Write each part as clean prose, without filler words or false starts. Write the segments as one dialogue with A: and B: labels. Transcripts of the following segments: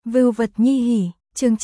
A: Vưu vật nhi hỉ, chương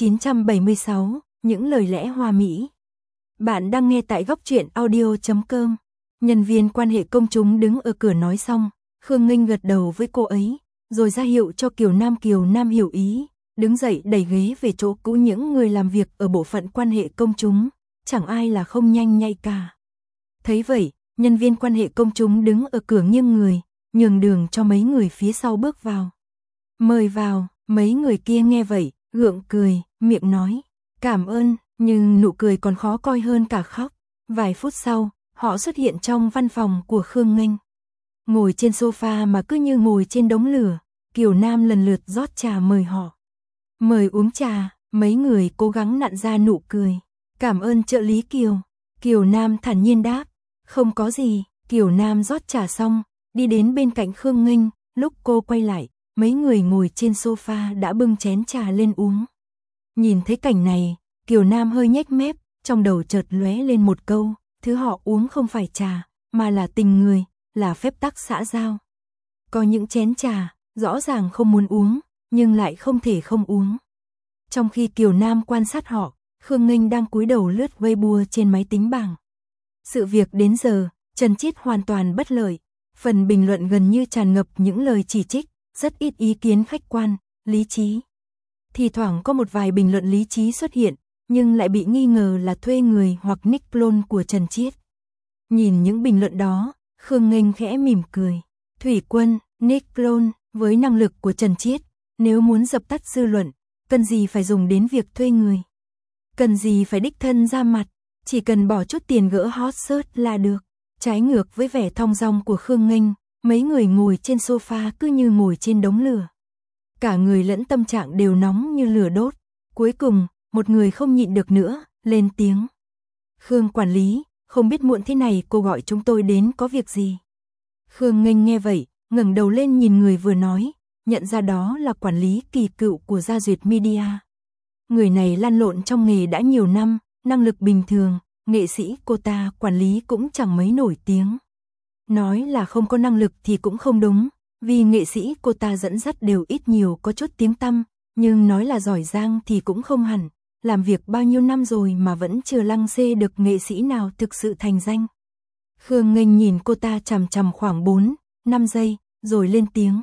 A: 976, những lời lẽ hoa mỹ. Bạn đang nghe tại góc truyện audio.com. Nhân viên quan hệ công chúng đứng ở cửa nói xong, Khương Nghinh gật đầu với cô ấy, rồi ra hiệu cho Kiều Nam hiểu ý, đứng dậy đẩy ghế về chỗ cũ. Những người làm việc ở bộ phận quan hệ công chúng, chẳng ai là không nhanh nhạy cả. Thấy vậy, nhân viên quan hệ công chúng đứng ở cửa nghiêng người, nhường đường cho mấy người phía sau bước vào. Mời vào. Mấy người kia nghe vậy, gượng cười, miệng nói, cảm ơn, nhưng nụ cười còn khó coi hơn cả khóc. Vài phút sau, họ xuất hiện trong văn phòng của Khương Nghinh. Ngồi trên sofa mà cứ như ngồi trên đống lửa, Kiều Nam lần lượt rót trà mời họ. Mời uống trà, mấy người cố gắng nặn ra nụ cười. Cảm ơn trợ lý Kiều. Kiều Nam thản nhiên đáp, không có gì. Kiều Nam rót trà xong, đi đến bên cạnh Khương Nghinh, lúc cô quay lại, mấy người ngồi trên sofa đã bưng chén trà lên uống. Nhìn thấy cảnh này, Kiều Nam hơi nhếch mép, trong đầu chợt lóe lên một câu, thứ họ uống không phải trà, mà là tình người, là phép tắc xã giao. Có những chén trà, rõ ràng không muốn uống, nhưng lại không thể không uống. Trong khi Kiều Nam quan sát họ, Khương Nghinh đang cúi đầu lướt Weibo trên máy tính bảng. Sự việc đến giờ, Trần Chiết hoàn toàn bất lợi, phần bình luận gần như tràn ngập những lời chỉ trích, rất ít ý kiến khách quan, lý trí. Thì thoảng có một vài bình luận lý trí xuất hiện, nhưng lại bị nghi ngờ là thuê người hoặc nick clone của Trần Chiết. Nhìn những bình luận đó, Khương Nghinh khẽ mỉm cười. Thủy Quân, nick clone, với năng lực của Trần Chiết, nếu muốn dập tắt dư luận, cần gì phải dùng đến việc thuê người. Cần gì phải đích thân ra mặt, chỉ cần bỏ chút tiền gỡ hot search là được. Trái ngược với vẻ thong dong của Khương Nghinh, mấy người ngồi trên sofa cứ như ngồi trên đống lửa. Cả người lẫn tâm trạng đều nóng như lửa đốt. Cuối cùng, một người không nhịn được nữa, lên tiếng. Khương quản lý, không biết muộn thế này cô gọi chúng tôi đến có việc gì? Khương Nghinh nghe vậy, ngẩng đầu lên nhìn người vừa nói, nhận ra đó là quản lý Kỳ Cựu của Gia Duyệt Media. Người này lăn lộn trong nghề đã nhiều năm, năng lực bình thường, nghệ sĩ cô ta quản lý cũng chẳng mấy nổi tiếng. Nói là không có năng lực thì cũng không đúng, vì nghệ sĩ cô ta dẫn dắt đều ít nhiều có chút tiếng tăm, nhưng nói là giỏi giang thì cũng không hẳn, làm việc bao nhiêu năm rồi mà vẫn chưa lăng xê được nghệ sĩ nào thực sự thành danh. Khương Nghinh nhìn cô ta chằm chằm khoảng 4-5 giây, rồi lên tiếng.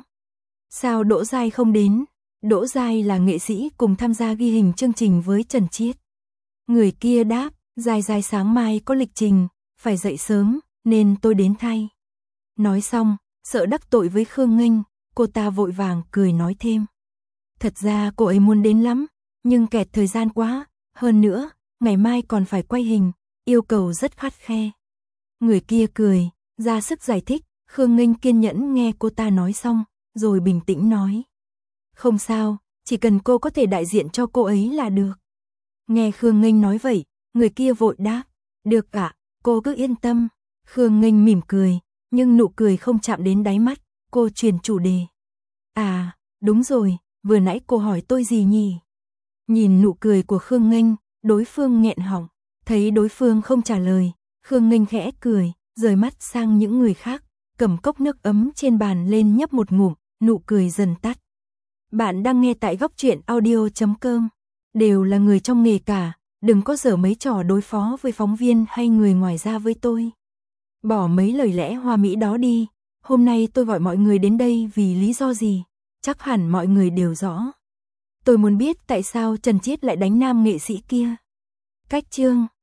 A: Sao Đỗ Giai không đến? Đỗ Giai là nghệ sĩ cùng tham gia ghi hình chương trình với Trần Chiết. Người kia đáp, Giai sáng mai có lịch trình, phải dậy sớm, nên tôi đến thay. Nói xong, sợ đắc tội với Khương Nghinh, cô ta vội vàng cười nói thêm. Thật ra cô ấy muốn đến lắm, nhưng kẹt thời gian quá, hơn nữa, ngày mai còn phải quay hình, yêu cầu rất khắt khe. Người kia cười, ra sức giải thích, Khương Nghinh kiên nhẫn nghe cô ta nói xong, rồi bình tĩnh nói. Không sao, chỉ cần cô có thể đại diện cho cô ấy là được. Nghe Khương Nghinh nói vậy, người kia vội đáp. Được ạ, cô cứ yên tâm. Khương Nghinh mỉm cười, nhưng nụ cười không chạm đến đáy mắt, cô chuyển chủ đề. À, đúng rồi, vừa nãy cô hỏi tôi gì nhỉ? Nhìn nụ cười của Khương Nghinh, đối phương nghẹn họng, thấy đối phương không trả lời, Khương Nghinh khẽ cười, rời mắt sang những người khác, cầm cốc nước ấm trên bàn lên nhấp một ngụm, nụ cười dần tắt. Bạn đang nghe tại góc truyện audio.com, đều là người trong nghề cả, đừng có giở mấy trò đối phó với phóng viên hay người ngoài ra với tôi. Bỏ mấy lời lẽ hoa mỹ đó đi, hôm nay tôi gọi mọi người đến đây vì lý do gì, chắc hẳn mọi người đều rõ. Tôi muốn biết tại sao Trần Chiết lại đánh nam nghệ sĩ kia. Cách chương